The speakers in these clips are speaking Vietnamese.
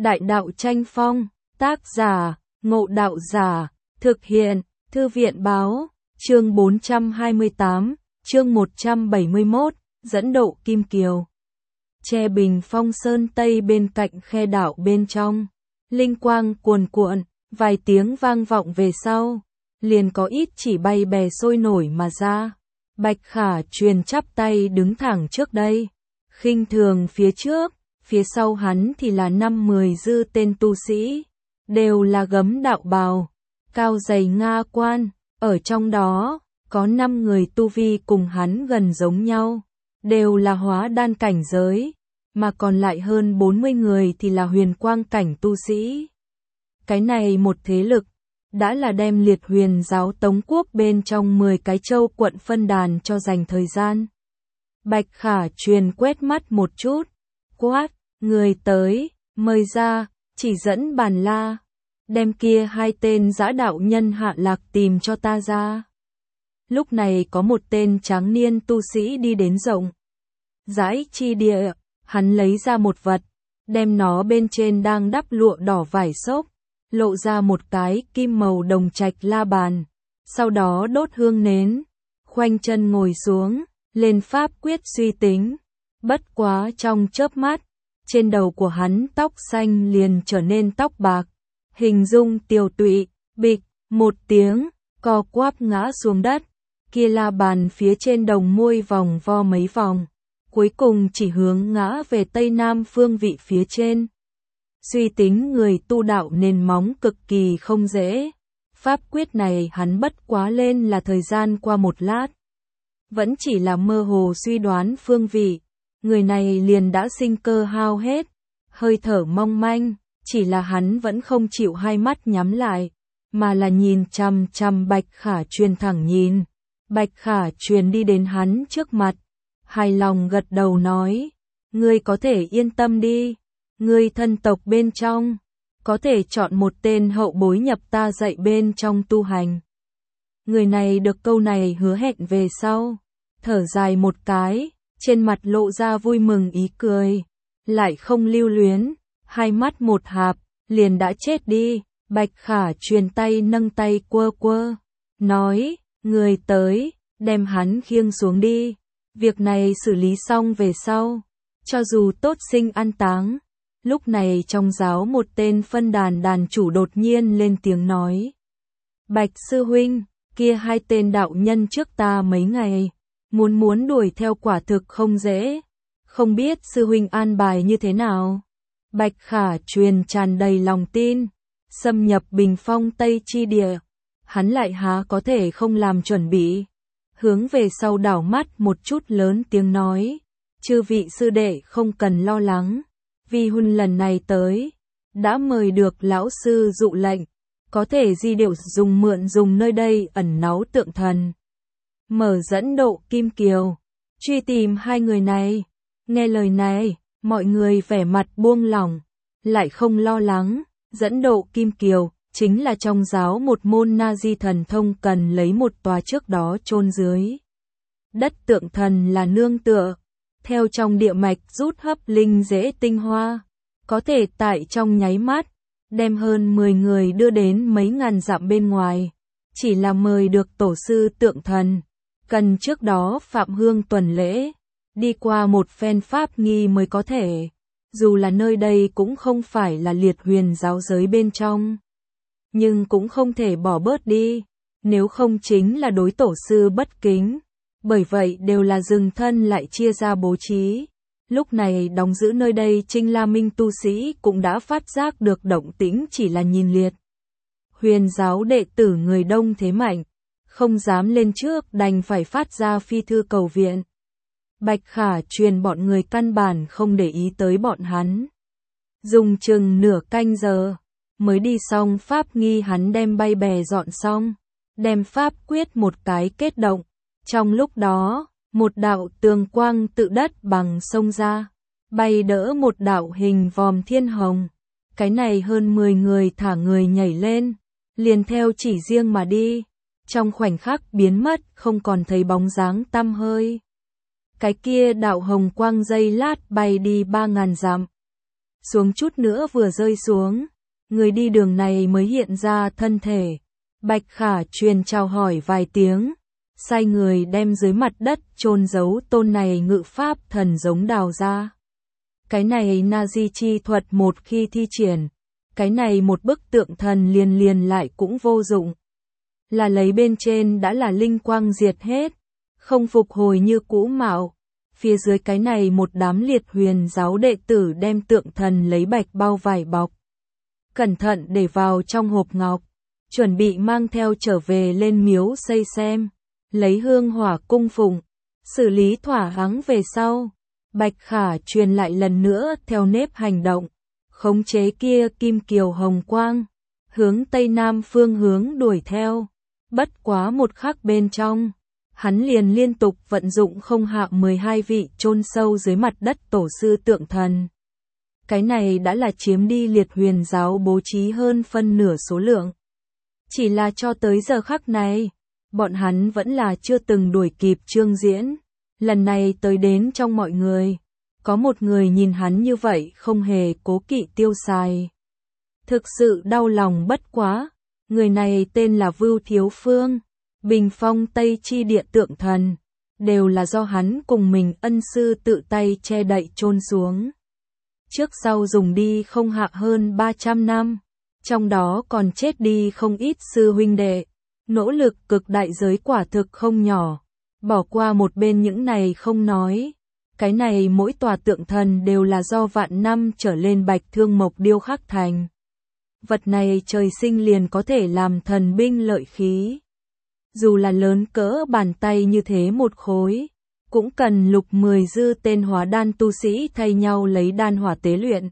Đại đạo tranh phong, tác giả, Ngộ Đạo Giả, thực hiện, Thư viện báo, chương 428, chương 171, dẫn độ Kim Kiều. Che bình phong sơn tây bên cạnh khe đảo bên trong, linh quang cuồn cuộn, vài tiếng vang vọng về sau, liền có ít chỉ bay bè sôi nổi mà ra. Bạch Khả Truyền chắp tay đứng thẳng trước đây, khinh thường phía trước, phía sau hắn thì là 5-10 dư tên tu sĩ, đều là gấm đạo bào, cao dày nga quan, ở trong đó, có 5 người tu vi cùng hắn gần giống nhau, đều là hóa đan cảnh giới, mà còn lại hơn 40 người thì là huyền quang cảnh tu sĩ. Cái này một thế lực, đã là đem liệt huyền giáo Tống quốc bên trong 10 cái châu quận phân đàn cho dành thời gian. Bạch Khả Truyền quét mắt một chút, quát, người tới, mời ra, chỉ dẫn Bàn La, đem kia 2 tên dã đạo nhân hạ lạc tìm cho ta ra. Lúc này có một tên tráng niên tu sĩ đi đến rộng rãi chi địa, hắn lấy ra một vật, đem nó bên trên đang đắp lụa đỏ vải xốp, lộ ra một cái kim màu đồng trạch la bàn, sau đó đốt hương nến, khoanh chân ngồi xuống, lên pháp quyết suy tính. Bất quá trong chớp mắt, trên đầu của hắn tóc xanh liền trở nên tóc bạc, hình dung tiều tụy, bịch, một tiếng, co quắp ngã xuống đất, kia la bàn phía trên đồng môi vòng vo mấy vòng, cuối cùng chỉ hướng ngã về tây nam phương vị phía trên. Suy tính người tu đạo nền móng cực kỳ không dễ, pháp quyết này hắn bất quá lên là thời gian qua một lát. Vẫn chỉ là mơ hồ suy đoán phương vị, người này liền đã sinh cơ hao hết, hơi thở mong manh, chỉ là hắn vẫn không chịu hai mắt nhắm lại, mà là nhìn chằm chằm Bạch Khả Truyền thẳng nhìn. Bạch Khả Truyền đi đến hắn trước mặt, hài lòng gật đầu nói, ngươi có thể yên tâm đi, ngươi thân tộc bên trong, có thể chọn một tên hậu bối nhập ta dạy bên trong tu hành. Người này được câu này hứa hẹn về sau, thở dài một cái, trên mặt lộ ra vui mừng ý cười, lại không lưu luyến, hai mắt một hạp, liền đã chết đi. Bạch Khả Truyền tay nâng tay quơ quơ, nói, người tới, đem hắn khiêng xuống đi, việc này xử lý xong về sau, cho dù tốt sinh an táng. Lúc này trong giáo một tên phân đàn đàn chủ đột nhiên lên tiếng nói, Bạch sư huynh, kia 2 tên đạo nhân trước ta mấy ngày, muốn đuổi theo quả thực không dễ, không biết sư huynh an bài như thế nào. Bạch Khả Truyền tràn đầy lòng tin, xâm nhập bình phong Tây chi địa, hắn lại há có thể không làm chuẩn bị. Hướng về sau đảo mắt một chút lớn tiếng nói, chư vị sư đệ không cần lo lắng, vì huynh lần này tới, đã mời được lão sư dụ lệnh, có thể di điệu mượn dùng nơi đây ẩn náu tượng thần. Mở dẫn độ Kim Kiều, truy tìm 2 người này. Nghe lời này, mọi người vẻ mặt buông lỏng, lại không lo lắng. Dẫn độ Kim Kiều chính là trong giáo một môn na di thần thông cần lấy một tòa trước đó chôn dưới đất tượng thần là nương tựa, theo trong địa mạch rút hấp linh dễ tinh hoa, có thể tại trong nháy mắt đem hơn 10 người đưa đến mấy ngàn dặm bên ngoài. Chỉ là mời được tổ sư tượng thần, cần trước đó phạm hương tuần lễ, đi qua một phen pháp nghi mới có thể. Dù là nơi đây cũng không phải là liệt huyền giáo giới bên trong, nhưng cũng không thể bỏ bớt đi, nếu không chính là đối tổ sư bất kính. Bởi vậy đều là dừng thân lại chia ra bố trí. Lúc này đóng giữ nơi đây Trinh La Minh tu sĩ cũng đã phát giác được động tĩnh, chỉ là nhìn liệt huyền giáo đệ tử người đông thế mạnh, không dám lên trước, đành phải phát ra phi thư cầu viện. Bạch Khả Truyền bọn người căn bản không để ý tới bọn hắn. Dùng chừng nửa canh giờ, mới đi xong pháp nghi, hắn đem bay bè dọn xong, đem pháp quyết một cái kết động. Trong lúc đó, một đạo tường quang tự đất bằng sông ra, bay đỡ một đạo hình vòm thiên hồng. Cái này hơn 10 người thả người nhảy lên, liền theo chỉ riêng mà đi, trong khoảnh khắc biến mất, không còn thấy bóng dáng tăm hơi. Cái kia đạo hồng quang giây lát bay đi 3000 dặm. xuống chút nữa vừa rơi xuống, người đi đường này mới hiện ra thân thể. Bạch Khả Truyền chào hỏi vài tiếng, sai người đem dưới mặt đất chôn giấu tôn này ngự pháp thần giống đào ra. Cái này Nazi chi thuật một khi thi triển, cái này một bức tượng thần liền lại cũng vô dụng. Là lấy bên trên đã là linh quang diệt hết, không phục hồi như cũ mạo. Phía dưới cái này một đám liệt huyền giáo đệ tử đem tượng thần lấy bạch bao vải bọc. Cẩn thận để vào trong hộp ngọc, chuẩn bị mang theo trở về lên miếu xây xem, lấy hương hỏa cung phụng, xử lý thỏa đáng về sau. Bạch Khả Truyền lại lần nữa theo nếp hành động, khống chế kia kim kiều hồng quang, hướng tây nam phương hướng đuổi theo. Bất quá một khắc bên trong, hắn liền liên tục vận dụng không hạ 12 vị chôn sâu dưới mặt đất tổ sư tượng thần. Cái này đã là chiếm đi liệt huyền giáo bố trí hơn phân nửa số lượng. Chỉ là cho tới giờ khắc này, bọn hắn vẫn là chưa từng đuổi kịp Trương Diễn. Lần này tới đến trong mọi người, có một người nhìn hắn như vậy không hề cố kỵ tiêu xài. Thực sự đau lòng bất quá, người này tên là Vưu Thiếu Phương, bình phong Tây Chi địa tượng thần, đều là do hắn cùng mình ân sư tự tay che đậy chôn xuống. Trước sau dùng đi không hạ hơn 300 năm, trong đó còn chết đi không ít sư huynh đệ, nỗ lực cực đại giới quả thực không nhỏ. Bỏ qua một bên những này không nói, cái này mỗi tòa tượng thần đều là do vạn năm trở lên bạch thương mộc điêu khắc thành. Vật này trời sinh liền có thể làm thần binh lợi khí. Dù là lớn cỡ bàn tay như thế một khối, cũng cần lục 10 dư tên hóa đan tu sĩ thay nhau lấy đan hỏa tế luyện.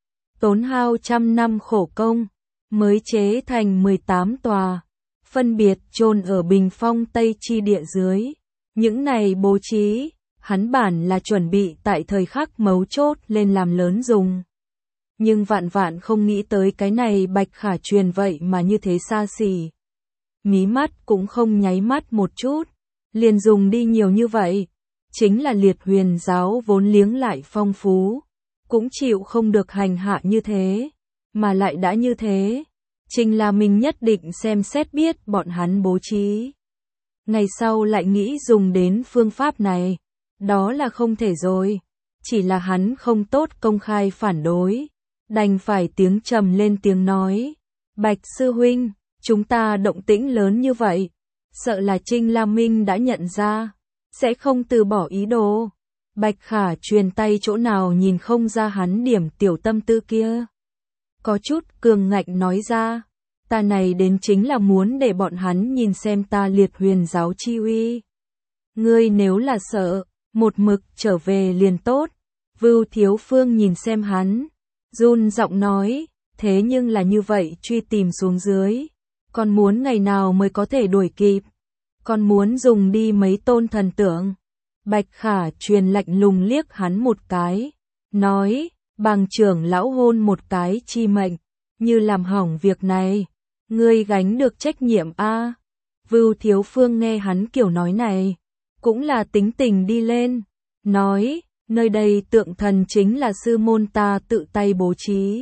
Tốn hao trăm năm khổ công, mới chế thành 18 tòa, phân biệt chôn ở bình phong Tây Chi địa dưới. Những này bố trí, hắn bản là chuẩn bị tại thời khắc mấu chốt lên làm lớn dùng. Nhưng vạn không nghĩ tới cái này Bạch Khả Truyền vậy mà như thế xa xỉ. Mí mắt cũng không nháy mắt một chút, liền dùng đi nhiều như vậy. Chính là liệt huyền giáo vốn liếng lại phong phú, cũng chịu không được hành hạ như thế, mà lại đã như thế. Trình là mình nhất định xem xét biết bọn hắn bố trí. Ngày sau lại nghĩ dùng đến phương pháp này, đó là không thể rồi. Chỉ là hắn không tốt công khai phản đối, đành phải tiếng trầm lên tiếng nói. Bạch sư huynh, chúng ta động tĩnh lớn như vậy, sợ là Trinh La Minh đã nhận ra, sẽ không từ bỏ ý đồ. Bạch Khả Truyền tay chỗ nào nhìn không ra hắn điểm tiểu tâm tư kia. Có chút cường ngạnh nói ra, ta này đến chính là muốn để bọn hắn nhìn xem ta liệt huyền giáo chi uy. Ngươi nếu là sợ, một mực trở về liền tốt. Vưu Thiếu Phương nhìn xem hắn, run giọng nói, thế nhưng là như vậy truy tìm xuống dưới, còn muốn ngày nào mới có thể đuổi kịp, còn muốn dùng đi mấy tôn thần tượng. Bạch Khả Truyền lạnh lùng liếc hắn một cái, nói, Bàng trưởng lão hôn một cái chi mệnh, như làm hỏng việc này, ngươi gánh được trách nhiệm a. Vưu Thiếu Phương nghe hắn kiểu nói này, cũng là tính tình đi lên, nói, nơi đây tượng thần chính là sư môn ta tự tay bố trí.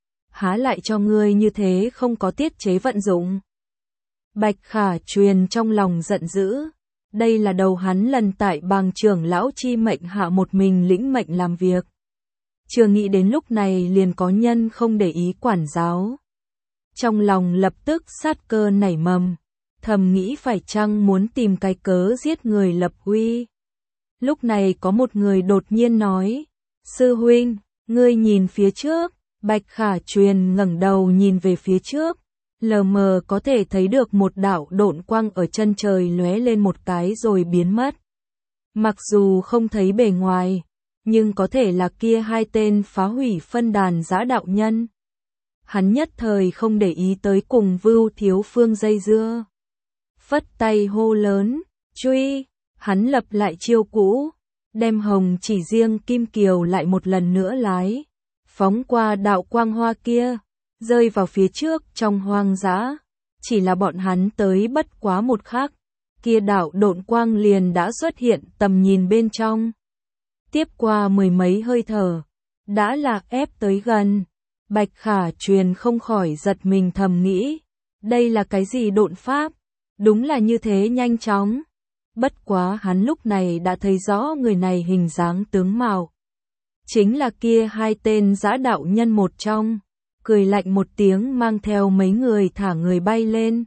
Há lại cho ngươi như thế không có tiết chế vận dụng. Bạch Khả Truyền trong lòng giận dữ, đây là đầu hắn lần tại Bàng trưởng lão chi mệnh hạ một mình lĩnh mệnh làm việc. Chưa nghĩ đến lúc này liền có nhân không để ý quản giáo. Trong lòng lập tức sát cơ nảy mầm, thầm nghĩ phải chăng muốn tìm cái cớ giết người lập uy. Lúc này có một người đột nhiên nói, sư huynh, ngươi nhìn phía trước. Bạch Khả Truyền ngẩng đầu nhìn về phía trước, lờ mờ có thể thấy được một đạo độn quang ở chân trời lóe lên một cái rồi biến mất. Mặc dù không thấy bề ngoài, nhưng có thể là kia hai tên phá hủy phân đàn giã đạo nhân. Hắn nhất thời không để ý tới cùng Vưu Thiếu Phương dây dưa. Phất tay hô lớn, truy, hắn lập lại chiêu cũ, đem hồng chỉ riêng kim kiều lại một lần nữa lái, phóng qua đạo quang hoa kia, rơi vào phía trước trong hoang dã. Chỉ là bọn hắn tới bất quá một khắc, kia đạo độn quang liền đã xuất hiện tầm nhìn bên trong. Tiếp qua mười mấy hơi thở, đã là ép tới gần. Bạch Khả Truyền không khỏi giật mình thầm nghĩ, đây là cái gì độn pháp, đúng là như thế nhanh chóng. Bất quá hắn lúc này đã thấy rõ người này hình dáng tướng mạo. Chính là kia hai tên dã đạo nhân một trong, cười lạnh một tiếng mang theo mấy người thả người bay lên.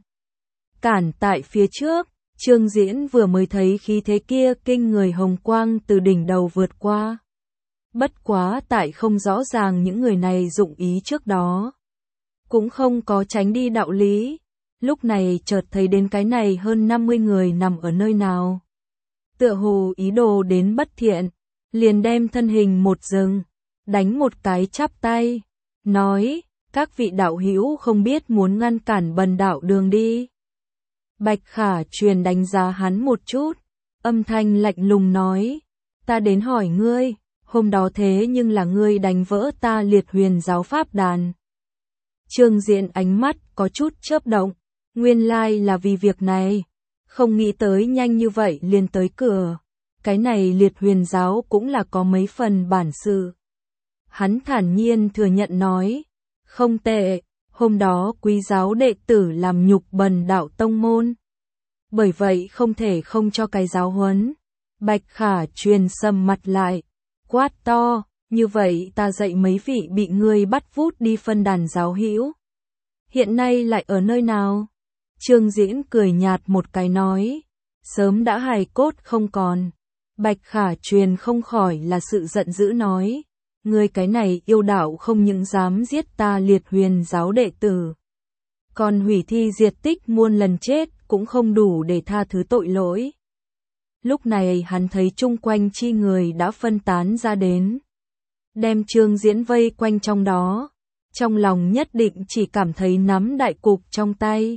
Cản tại phía trước, Trương Diễn vừa mới thấy khí thế kia kinh người hồng quang từ đỉnh đầu vượt qua. Bất quá tại không rõ ràng những người này dụng ý trước đó. Cũng không có tránh đi đạo lý. Lúc này chợt thấy đến cái này hơn 50 người nằm ở nơi nào. Tựa hồ ý đồ đến bất thiện, liền đem thân hình một dừng, đánh một cái chắp tay, nói, các vị đạo hữu không biết muốn ngăn cản bần đạo đường đi. Bạch Khả Truyền đánh giá hắn một chút, âm thanh lạnh lùng nói, ta đến hỏi ngươi, hôm đó thế nhưng là ngươi đánh vỡ ta Liệt Huyền giáo pháp đàn. Trương Diễn ánh mắt có chút chớp động, nguyên lai là vì việc này, không nghĩ tới nhanh như vậy liền tới cửa. Cái này Liệt Huyền giáo cũng là có mấy phần bản sự. Hắn thản nhiên thừa nhận nói, không tệ, hôm đó quý giáo đệ tử làm nhục bần đạo tông môn. Bởi vậy không thể không cho cái giáo huấn. Bạch Khả Truyền sầm mặt lại, quát to, như vậy ta dạy mấy vị bị ngươi bắt vút đi phân đàn giáo hữu. Hiện nay lại ở nơi nào? Trương Diễn cười nhạt một cái nói, sớm đã hài cốt không còn. Bạch Khả Truyền không khỏi là sự giận dữ nói, ngươi cái này yêu đạo không những dám giết ta Liệt Huyền giáo đệ tử, còn hủy thi diệt tích muôn lần chết cũng không đủ để tha thứ tội lỗi. Lúc này hắn thấy chung quanh chi người đã phân tán ra đến, đem Trương Diễn vây quanh trong đó, trong lòng nhất định chỉ cảm thấy nắm đại cục trong tay.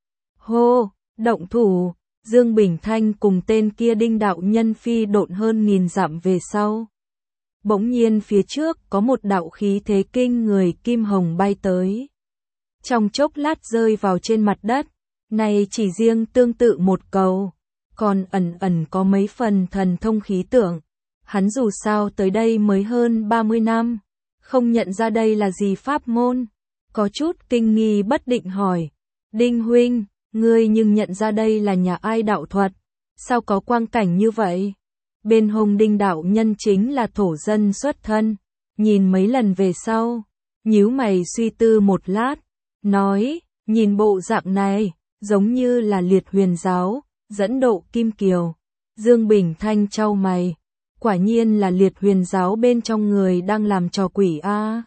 Hô, động thủ! Dương Bình Thanh cùng tên kia Đinh đạo nhân phi độn hơn 1000 dặm về sau. Bỗng nhiên phía trước có một đạo khí thế kinh người kim hồng bay tới. Trong chốc lát rơi vào trên mặt đất, này chỉ riêng tương tự một cầu, còn ẩn có mấy phần thần thông khí tượng. Hắn dù sao tới đây mới hơn 30 năm, không nhận ra đây là gì pháp môn. Có chút kinh nghi bất định hỏi, Đinh huynh, ngươi nhưng nhận ra đây là nhà ai đạo thuật, sao có quang cảnh như vậy? Bên hông Đinh đạo nhân chính là thổ dân xuất thân, nhìn mấy lần về sau, nhíu mày suy tư một lát, nói, nhìn bộ dạng này, giống như là Liệt Huyền giáo, dẫn độ Kim Kiều. Dương Bình Thanh chau mày, quả nhiên là Liệt Huyền giáo bên trong người đang làm trò quỷ a.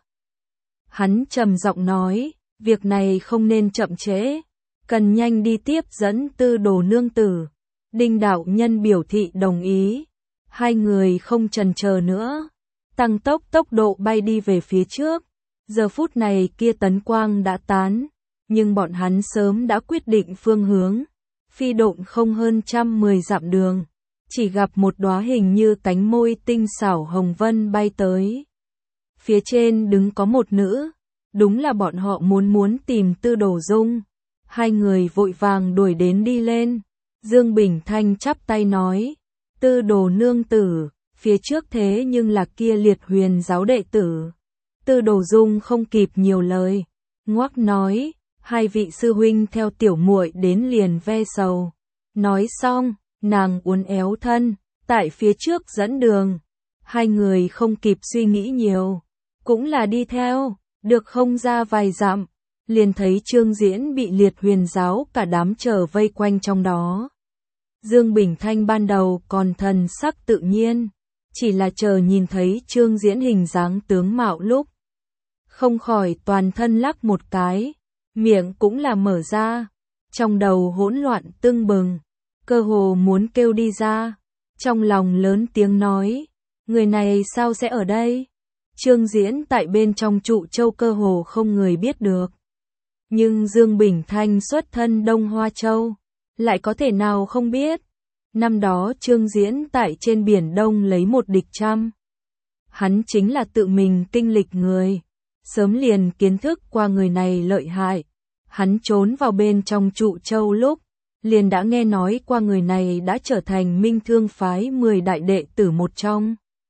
Hắn trầm giọng nói, việc này không nên chậm trễ, cần nhanh đi tiếp dẫn Tư Đồ nương tử. Đinh đạo nhân biểu thị đồng ý, hai người không chần chờ nữa, tăng tốc độ bay đi về phía trước. Giờ phút này kia tấn quang đã tán, nhưng bọn hắn sớm đã quyết định phương hướng, phi độn không hơn 110 dặm đường, chỉ gặp một đóa hình như cánh môi tinh xảo hồng vân bay tới. Phía trên đứng có một nữ, đúng là bọn họ muốn tìm Tư Đồ Dung. Hai người vội vàng đuổi đến đi lên. Dương Bình Thanh chắp tay nói, Tư Đồ nương tử, phía trước thế nhưng là kia Liệt Huyền giáo đệ tử. Tư Đồ Dung không kịp nhiều lời, ngoác nói, hai vị sư huynh theo tiểu muội đến liền ve sầu. Nói xong, nàng uốn éo thân, tại phía trước dẫn đường. Hai người không kịp suy nghĩ nhiều, cũng là đi theo, được không ra vài dặm, liền thấy Trương Diễn bị Liệt Huyền giáo cả đám chờ vây quanh trong đó. Dương Bình Thanh ban đầu còn thần sắc tự nhiên, chỉ là chờ nhìn thấy Trương Diễn hình dáng tướng mạo lúc, không khỏi toàn thân lắc một cái, miệng cũng là mở ra, trong đầu hỗn loạn tưng bừng, cơ hồ muốn kêu đi ra, trong lòng lớn tiếng nói, người này sao sẽ ở đây? Trương Diễn tại bên trong trụ châu cơ hồ không người biết được. Nhưng Dương Bình Thanh xuất thân Đông Hoa Châu, lại có thể nào không biết? Năm đó Trương Diễn tại trên biển Đông lấy một địch trăm. Hắn chính là tự mình kinh lịch người, sớm liền kiến thức qua người này lợi hại. Hắn trốn vào bên trong trụ châu lúc, liền đã nghe nói qua người này đã trở thành Minh Thương phái 10 đại đệ tử một trong.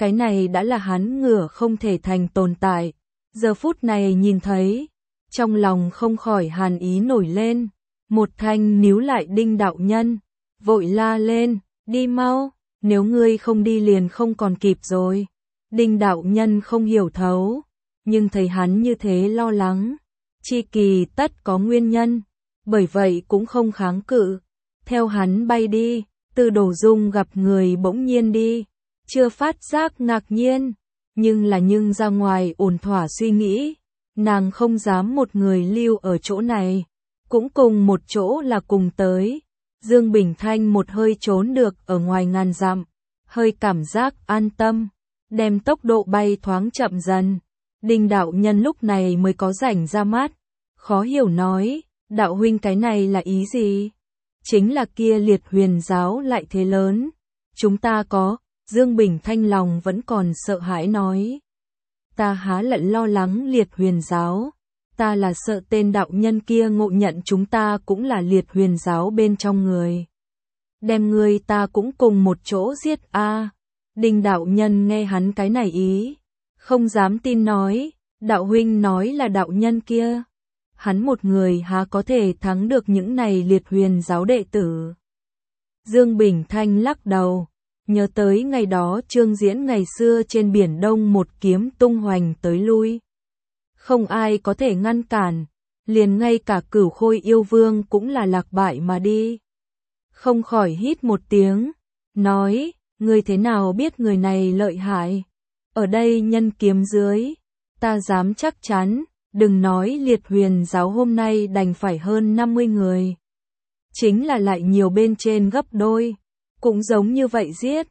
cái này đã là hắn ngửa không thể thành tồn tại. Giờ phút này nhìn thấy, trong lòng không khỏi hàn ý nổi lên. Một thanh níu lại Đinh đạo nhân, vội la lên, đi mau, nếu ngươi không đi liền không còn kịp rồi. Đinh đạo nhân không hiểu thấu, nhưng thấy hắn như thế lo lắng, chi kỳ tất có nguyên nhân, bởi vậy cũng không kháng cự. Theo hắn bay đi, Từ Đổ Dung gặp người bỗng nhiên đi, chưa phát giác ngạc nhiên, nhưng ra ngoài ổn thỏa suy nghĩ, nàng không dám một người lưu ở chỗ này, cũng cùng một chỗ là cùng tới. Dương Bình Thanh một hơi trốn được ở ngoài ngàn dặm, hơi cảm giác an tâm, đem tốc độ bay thoáng chậm dần. Đinh đạo nhân lúc này mới có rảnh ra mắt, khó hiểu nói, đạo huynh cái này là ý gì? Chính là kia Liệt Huyền giáo lại thế lớn, chúng ta có. Dương Bình Thanh lòng vẫn còn sợ hãi nói, ta há lận lo lắng Liệt Huyền giáo, ta là sợ tên đạo nhân kia ngộ nhận chúng ta cũng là Liệt Huyền giáo bên trong người, đem người ta cũng cùng một chỗ giết a. Đinh đạo nhân nghe hắn cái này ý, không dám tin nói, đạo huynh nói là đạo nhân kia, hắn một người há có thể thắng được những này Liệt Huyền giáo đệ tử. Dương Bình Thanh lắc đầu, nhớ tới ngày đó Trương Diễn ngày xưa trên biển Đông một kiếm tung hoành tới lui, không ai có thể ngăn cản, liền ngay cả Cửu Khôi yêu vương cũng là lạc bại mà đi. Không khỏi hít một tiếng, nói, ngươi thế nào biết người này lợi hại? Ở đây nhân kiếm dưới, ta dám chắc chắn, đừng nói Liệt Huyền giáo hôm nay đành phải hơn 50 người, chính là lại nhiều bên trên gấp đôi, cũng giống như vậy giết.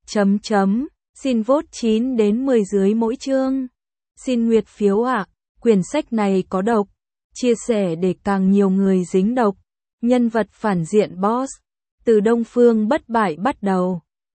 Xin vote 9 đến 10 dưới mỗi chương. Xin nguyệt phiếu ạ. Quyển sách này có độc, chia sẻ để càng nhiều người dính độc. Nhân vật phản diện boss, từ Đông Phương bất bại bắt đầu.